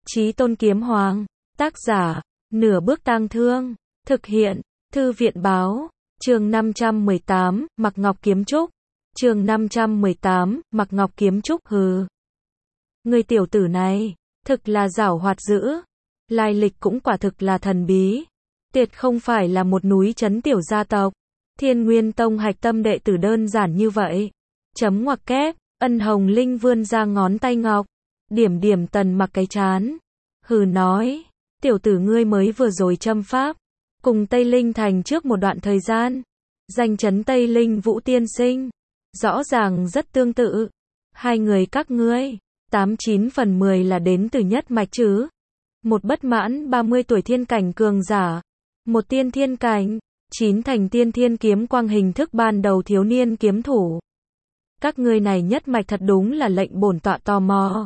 Chí Tôn Kiếm Hoàng, tác giả, Nửa Bước Tang Thương, thực hiện, Thư viện Báo, chương 518, Mặc Ngọc Kiếm Trúc, chương 518, Mặc Ngọc Kiếm Trúc hừ. Người tiểu tử này, thực là giảo hoạt dữ, lai lịch cũng quả thực là thần bí, tuyệt không phải là một núi trấn tiểu gia tộc, Thiên Nguyên Tông hạch tâm đệ tử đơn giản như vậy. Chấm ngoặc kép, Ân Hồng Linh vươn ra ngón tay ngọc, điểm điểm Tần Mặc cái trán, hừ nói, tiểu tử ngươi mới vừa rồi châm pháp, cùng Tây Linh Thành trước một đoạn thời gian, danh chấn Tây Linh Vũ tiên sinh, rõ ràng rất tương tự, hai người các ngươi, 89 phần 10 là đến từ nhất mạch chứ, một bất mãn 30 tuổi thiên cảnh cường giả, một tiên thiên cảnh, 9 thành tiên thiên kiếm quang hình thức ban đầu thiếu niên kiếm thủ. Các ngươi này nhất mạch thật đúng là lệnh bổn tọa tò mò.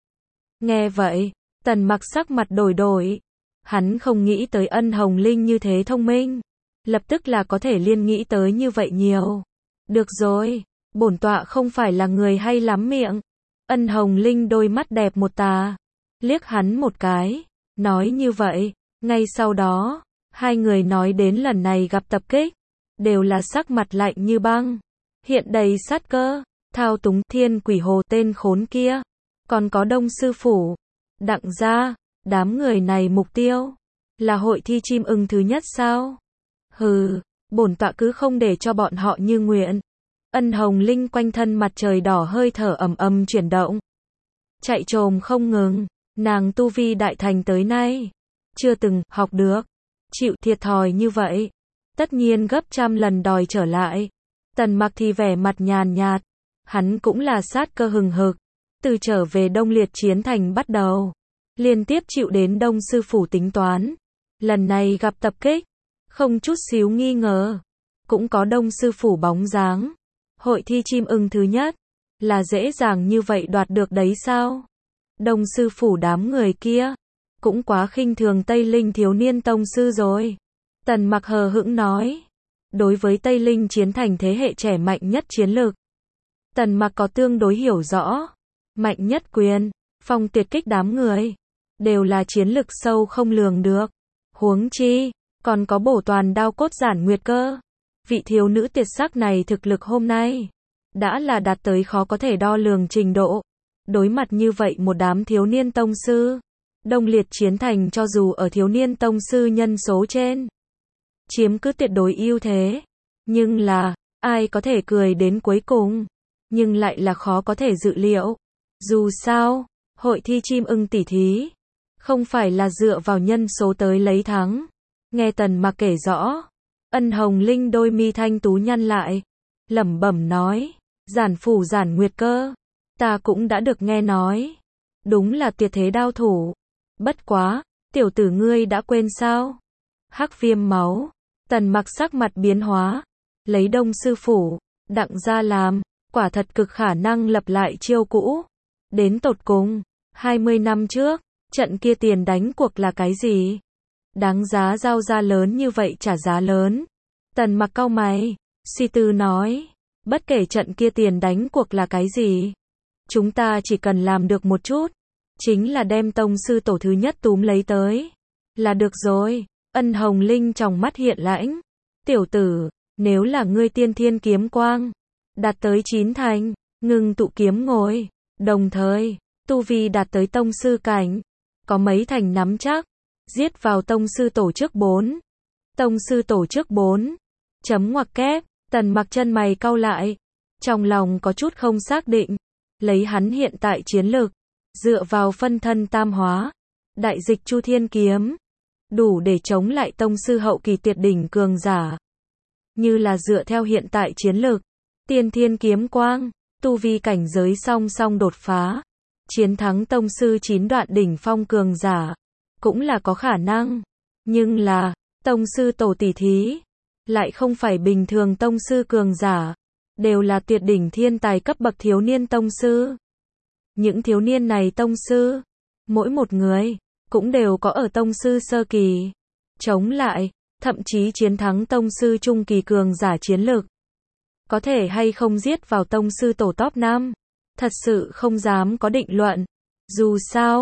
Nghe vậy, Tần Mặc sắc mặt đổi đổi, hắn không nghĩ tới Ân Hồng Linh như thế thông minh, lập tức là có thể liên nghĩ tới như vậy nhiều. Được rồi, bổn tọa không phải là người hay lắm miệng. Ân Hồng Linh đôi mắt đẹp một tà, liếc hắn một cái, nói như vậy, ngay sau đó, hai người nói đến lần này gặp tập kích, đều là sắc mặt lạnh như băng, hiện đầy sát cơ, thao túng Thiên Quỷ Hồ tên khốn kia, còn có Đông sư phủ, Đặng gia, đám người này mục tiêu là hội thi chim ưng thứ nhất sao? Hừ, bổn tọa cứ không để cho bọn họ như nguyện. Ân Hồng Linh quanh thân mặt trời đỏ hơi thở ầm ầm chuyển động, chạy trồm không ngừng, nàng tu vi đại thành tới nay chưa từng học được, chịu thiệt thòi như vậy, tất nhiên gấp trăm lần đòi trở lại. Tần Mặc thì vẻ mặt nhàn nhạt, hắn cũng là sát cơ hừng hực, từ trở về Đông Liệt Chiến Thành bắt đầu, liên tiếp chịu đến Đông sư phủ tính toán, lần này gặp tập kích, không chút xíu nghi ngờ, cũng có Đông sư phủ bóng dáng. Hội thi chim ưng thứ nhất, là dễ dàng như vậy đoạt được đấy sao? Đông sư phủ đám người kia, cũng quá khinh thường Tây Linh thiếu niên tông sư rồi. Tần Mặc hờ hững nói, đối với Tây Linh Chiến Thành thế hệ trẻ mạnh nhất chiến lược, Tần Mặc có tương đối hiểu rõ, mạnh nhất quyền, phong tuyệt kích đám người, đều là chiến lực sâu không lường được. Huống chi, còn có bổ toàn đao cốt giản nguyệt cơ. Vị thiếu nữ tuyệt sắc này thực lực hôm nay, đã là đạt tới khó có thể đo lường trình độ. Đối mặt như vậy một đám thiếu niên tông sư, Đông Liệt Chiến Thành cho dù ở thiếu niên tông sư nhân số trên, chiếm cứ tuyệt đối ưu thế. Nhưng là, ai có thể cười đến cuối cùng, nhưng lại là khó có thể dự liệu. Dù sao, hội thi chim ưng tỷ thí, không phải là dựa vào nhân số tới lấy thắng. Nghe Tần Mặc kể rõ, Ân Hồng Linh đôi mi thanh tú nhăn lại, lẩm bẩm nói, giản phủ giản nguyệt cơ, ta cũng đã được nghe nói, đúng là tuyệt thế đao thủ. Bất quá, tiểu tử ngươi đã quên sao? Hắc viêm máu. Tần Mặc sắc mặt biến hóa, lấy Đông sư phủ, Đặng gia làm, quả thật cực khả năng lập lại chiêu cũ. Đến tột cùng, 20 năm trước, trận kia tiền đánh cuộc là cái gì? Đáng giá giao ra lớn như vậy trả giá lớn. Tần Mặc cau mày, suy tư nói, bất kể trận kia tiền đánh cuộc là cái gì, chúng ta chỉ cần làm được một chút, chính là đem tông sư tổ thứ nhất túm lấy tới, là được rồi. Ân Hồng Linh trong mắt hiện lãnh, tiểu tử, nếu là ngươi tiên thiên kiếm quang, đạt tới 9 thành, ngưng tụ kiếm ngồi, đồng thời, tu vi đạt tới tông sư cảnh, có mấy thành nắm chắc, giết vào tông sư tổ trước 4. Tông sư tổ trước 4. Chấm ngoặc kép, Tần Mặc chân mày cau lại, trong lòng có chút không xác định, lấy hắn hiện tại chiến lược, dựa vào phân thân tam hóa, đại dịch Chu Thiên kiếm, đủ để chống lại tông sư hậu kỳ tuyệt đỉnh cường giả. Như là dựa theo hiện tại chiến lược, tiên thiên kiếm quang, tu vi cảnh giới song song đột phá, chiến thắng tông sư 9 đoạn đỉnh phong cường giả, cũng là có khả năng. Nhưng là, tông sư tổ tỷ thí, lại không phải bình thường tông sư cường giả, đều là tuyệt đỉnh thiên tài cấp bậc thiếu niên tông sư. Những thiếu niên này tông sư, mỗi một người, cũng đều có ở tông sư sơ kỳ. Chống lại, thậm chí chiến thắng tông sư trung kỳ cường giả chiến lực. Có thể hay không giết vào tông sư tổ top 5, thật sự không dám có định luận. Dù sao,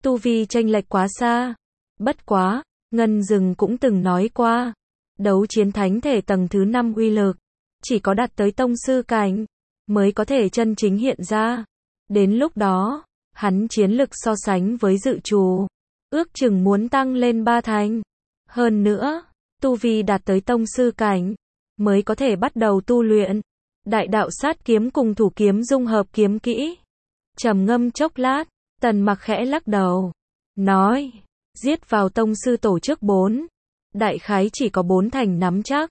tu vi chênh lệch quá xa. Bất quá, Ngân Dừng cũng từng nói qua, đấu chiến thánh thể tầng thứ 5 uy lực, chỉ có đạt tới tông sư cảnh, mới có thể chân chính hiện ra. Đến lúc đó, hắn chiến lực so sánh với dự trù, ước chừng muốn tăng lên 3 thành. Hơn nữa, tu vi đạt tới tông sư cảnh, mới có thể bắt đầu tu luyện đại đạo sát kiếm cùng thủ kiếm dung hợp kiếm kỹ. Trầm ngâm chốc lát, Tần Mặc khẽ lắc đầu, nói, giết vào tông sư tổ chức 4, đại khái chỉ có 4 thành nắm chắc.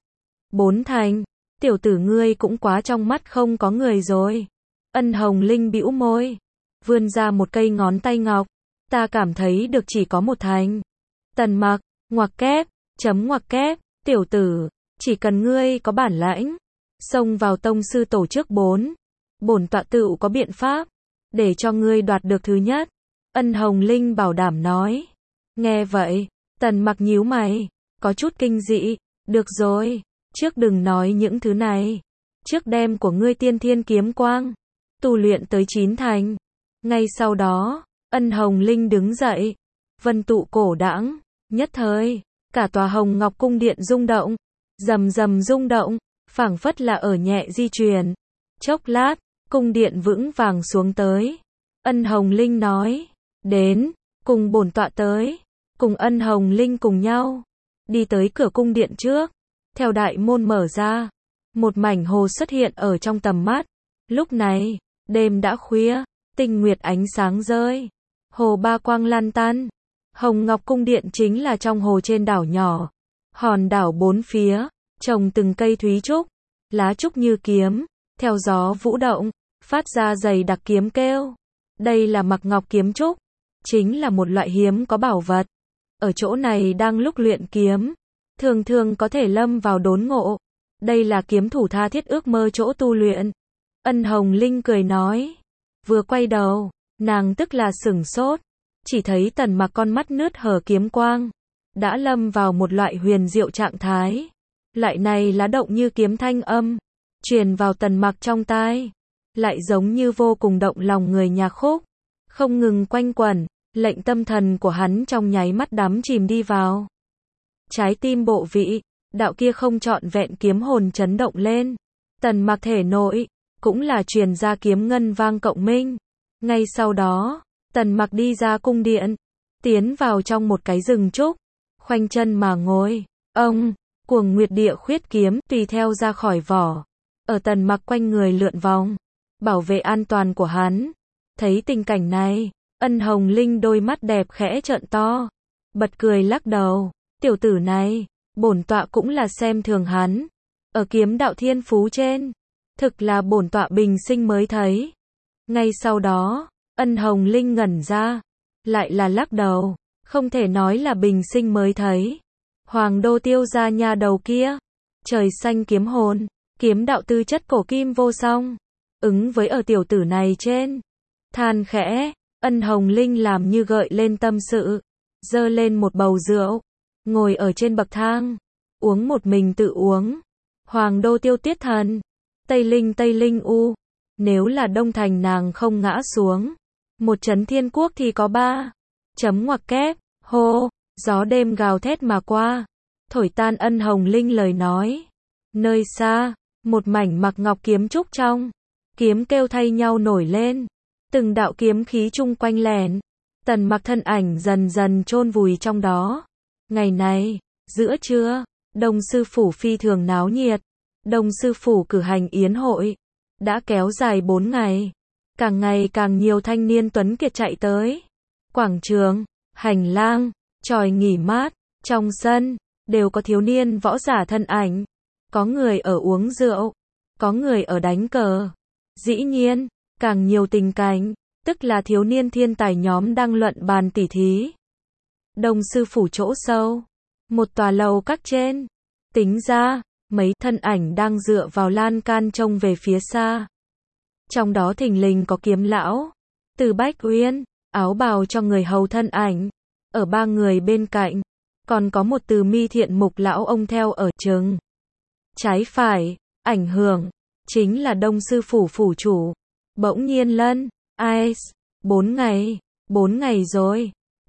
4 thành, tiểu tử ngươi cũng quá trong mắt không có người rồi. Ân Hồng Linh bĩu môi, vươn ra một cây ngón tay ngọc, ta cảm thấy được chỉ có 1 thành. Tần Mặc, ngoặc kép, chấm ngoặc kép, tiểu tử, chỉ cần ngươi có bản lãnh, xông vào tông sư tổ chức 4, bổn tọa tựu có biện pháp, để cho ngươi đoạt được thứ nhất. Ân Hồng Linh bảo đảm nói. Nghe vậy, Tần Mặc nhíu mày, có chút kinh dị, được rồi, trước đừng nói những thứ này, trước đem của ngươi tiên thiên kiếm quang, tu luyện tới 9 thành. Ngay sau đó, Ân Hồng Linh đứng dậy, vân tụ cổ đãng, nhất thời, cả tòa Hồng Ngọc cung điện rung động, rầm rầm rung động, phảng phất là ở nhẹ di chuyển. Chốc lát, cung điện vững vàng xuống tới. Ân Hồng Linh nói, đến, cùng bổn tọa tới. Cùng Ân Hồng Linh cùng nhau, đi tới cửa cung điện trước. Theo đại môn mở ra, một mảnh hồ xuất hiện ở trong tầm mắt. Lúc này, đêm đã khuya, tinh nguyệt ánh sáng rơi, hồ ba quang lan tan. Hồng Ngọc cung điện chính là trong hồ trên đảo nhỏ. Hòn đảo bốn phía, trồng từng cây thúy trúc, lá trúc như kiếm, theo gió vũ động, phát ra dày đặc kiếm kêu. Đây là Mặc Ngọc kiếm trúc, chính là một loại hiếm có bảo vật. Ở chỗ này đang lúc luyện kiếm, thường thường có thể lâm vào đốn ngộ. Đây là kiếm thủ tha thiết ước mơ chỗ tu luyện. Ân Hồng Linh cười nói. Vừa quay đầu, nàng tức là sửng sốt, chỉ thấy Tần Mặc con mắt nứt hở kiếm quang, đã lâm vào một loại huyền diệu trạng thái. Loại này lá động như kiếm thanh âm, truyền vào Tần Mặc trong tai, lại giống như vô cùng động lòng người nhạc khúc, không ngừng quanh quẩn, lệnh tâm thần của hắn trong nháy mắt đắm chìm đi vào. Trái tim bộ vị, đạo kia không trọn vẹn kiếm hồn chấn động lên. Tần Mặc thể nội, cũng là truyền ra kiếm ngân vang cộng minh. Ngay sau đó, Tần Mặc đi ra cung điện, tiến vào trong một cái rừng trúc, khoanh chân mà ngồi. Ông, Cuồng Nguyệt Địa Khuyết kiếm tùy theo ra khỏi vỏ, ở Tần Mặc quanh người lượn vòng, bảo vệ an toàn của hắn. Thấy tình cảnh này, Ân Hồng Linh đôi mắt đẹp khẽ trợn to, bật cười lắc đầu, tiểu tử này, bổn tọa cũng là xem thường hắn, ở kiếm đạo thiên phú trên, thực là bổn tọa bình sinh mới thấy. Ngay sau đó, Ân Hồng Linh ngẩn ra, lại là lắc đầu, không thể nói là bình sinh mới thấy. Hoàng đô Tiêu gia nha đầu kia, trời xanh kiếm hồn, kiếm đạo tư chất cổ kim vô song, ứng với ở tiểu tử này trên. Than khẽ, Ân Hồng Linh làm như gợi lên tâm sự, dơ lên một bầu rượu, ngồi ở trên bậc thang, uống một mình tự uống. Hoàng đô Tiêu tiết thần, Tây Linh u, nếu là Đông Thành nàng không ngã xuống, một trấn thiên quốc thì có 3. Chấm ngoặc kép, hô, gió đêm gào thét mà qua, thổi tan Ân Hồng Linh lời nói. Nơi xa, một mảnh Mặc Ngọc kiếm trúc trong, kiếm kêu thay nhau nổi lên, từng đạo kiếm khí chung quanh lẻn. Tần Mặc thân ảnh dần dần chôn vùi trong đó. Ngày này, giữa trưa, Đông sư phủ phi thường náo nhiệt. Đông sư phủ cử hành yến hội, đã kéo dài 4 ngày. Càng ngày càng nhiều thanh niên tuấn kiệt chạy tới. Quảng trường, hành lang, chòi nghỉ mát, trong sân, đều có thiếu niên võ giả thân ảnh. Có người ở uống rượu, có người ở đánh cờ. Dĩ nhiên, càng nhiều tình cảnh, tức là thiếu niên thiên tài nhóm đang luận bàn tỉ thí. Đông sư phủ chỗ sâu, một tòa lầu các trên, tính ra, mấy thân ảnh đang dựa vào lan can trông về phía xa. Trong đó thình lình có kiếm lão, Từ Bách Uyên, áo bào cho người hầu thân ảnh. Ở 3 người bên cạnh, còn có một Từ Mi thiện mục lão ông theo ở chừng. Trái phải, ảnh hưởng, chính là Đông sư phủ phủ chủ. Bỗng nhiên lân, Ice, 4 ngày rồi,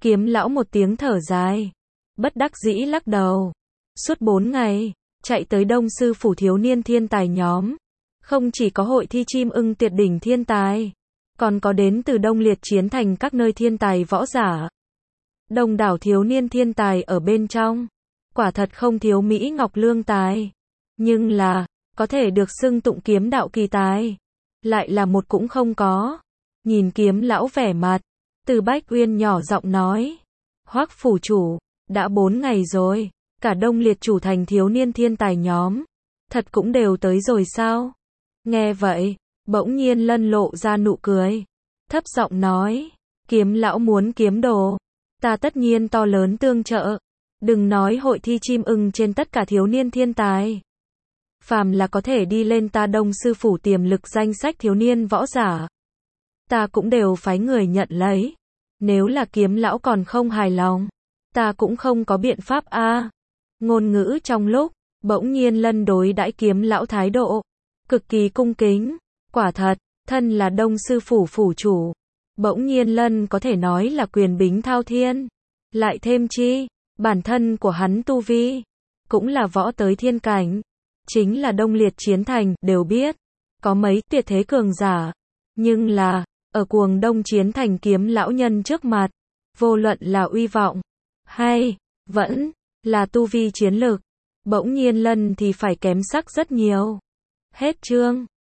Kiếm lão một tiếng thở dài, bất đắc dĩ lắc đầu. Suốt 4 ngày, chạy tới Đông Sư phủ thiếu niên thiên tài nhóm. Không chỉ có hội thi chim ưng tuyệt đỉnh thiên tài, còn có đến từ Đông Liệt Chiến Thành các nơi thiên tài võ giả. Đông đảo thiếu niên thiên tài ở bên trong. Quả thật không thiếu Mỹ Ngọc lương tài. Nhưng là, có thể được xưng tụng kiếm đạo kỳ tài, lại là một cũng không có. Nhìn kiếm lão vẻ mặt, Từ Bách Uyên nhỏ giọng nói. Hoắc phủ chủ, đã 4 ngày rồi, cả Đông Liệt chủ thành thiếu niên thiên tài nhóm. Thật cũng đều tới rồi sao? Nghe vậy, bỗng nhiên Lân lộ ra nụ cười. Thấp giọng nói, kiếm lão muốn kiếm đồ. Ta tất nhiên to lớn tương trợ. Đừng nói hội thi chim ưng trên tất cả thiếu niên thiên tài. Phàm là có thể đi lên ta Đông Sư phủ tiềm lực danh sách thiếu niên võ giả, ta cũng đều phái người nhận lấy. Nếu là kiếm lão còn không hài lòng, ta cũng không có biện pháp a. Ngôn ngữ trong lúc, bỗng nhiên Lân đối đãi kiếm lão thái độ cực kỳ cung kính. Quả thật, thân là Đông Sư phủ phủ chủ, bỗng nhiên Lân có thể nói là quyền bính thao thiên. Lại thêm chi, bản thân của hắn tu vi cũng là võ tới thiên cảnh. Chính là Đông Liệt Chiến Thành đều biết, có mấy tuyệt thế cường giả. Nhưng là, ở cuồng Đông Chiến Thành kiếm lão nhân trước mặt, vô luận là uy vọng, hay, vẫn, là tu vi chiến lực, bỗng nhiên Lân thì phải kém sắc rất nhiều. Hết chương.